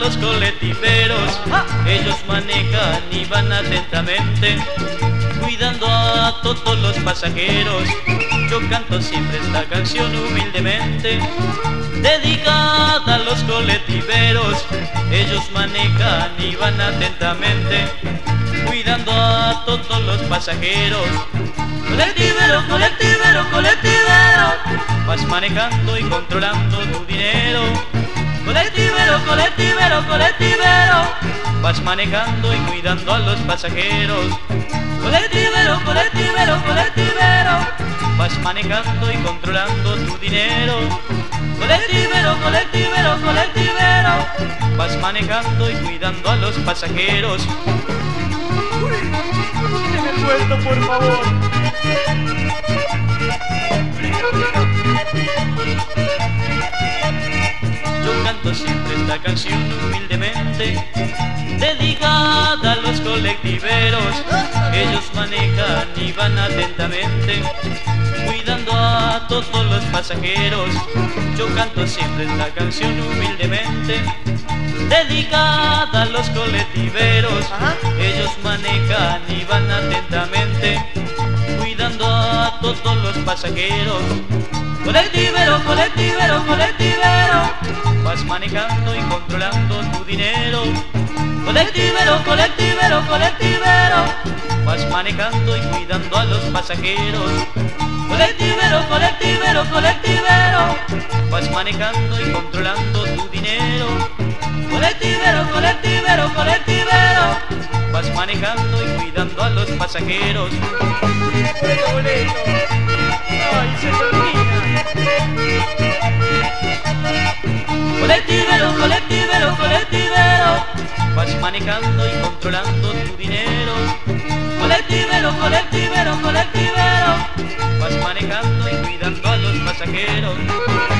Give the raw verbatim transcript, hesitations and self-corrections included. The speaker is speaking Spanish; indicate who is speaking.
Speaker 1: los colectiveros. Ellos manejan y van atentamente, cuidando a todos los pasajeros. Yo canto siempre esta canción humildemente, dedicada a los colectiveros. Ellos manejan y van atentamente, cuidando a todos los pasajeros. Colectivero, colectivero, colectivero, vas manejando y controlando tu dinero. Colectivero, colectivero, colectivero, vas manejando y cuidando a los pasajeros. Colectivero, colectivero, colectivero, vas manejando y controlando tu dinero. Colectivero, colectivero, colectivero, vas manejando y cuidando a los pasajeros.
Speaker 2: ¡Tiene puesto, por favor!
Speaker 1: Yo canto siempre esta canción humildemente, dedicada a los colectiveros. Ellos manejan y van atentamente, cuidando a todos los pasajeros. Yo canto siempre esta canción humildemente, dedicada a los colectiveros. Ellos manejan y van atentamente, cuidando a todos los pasajeros. Colectivero, colectivero, colectivero, vas manejando y controlando tu dinero. Colectivero, colectivero, colectivero, vas manejando y cuidando a los pasajeros. Colectivero, colectivero, colectivero, vas manejando y controlando tu dinero. Colectivero, colectivero, colectivero, vas manejando y cuidando a los pasajeros.
Speaker 2: ¡Qué bonito! ¡Ay, se termina!
Speaker 1: Colectivero, colectivero, colectivero, vas manejando y controlando tu dinero. Colectivero, colectivero, colectivero, vas manejando y cuidando a los pasajeros.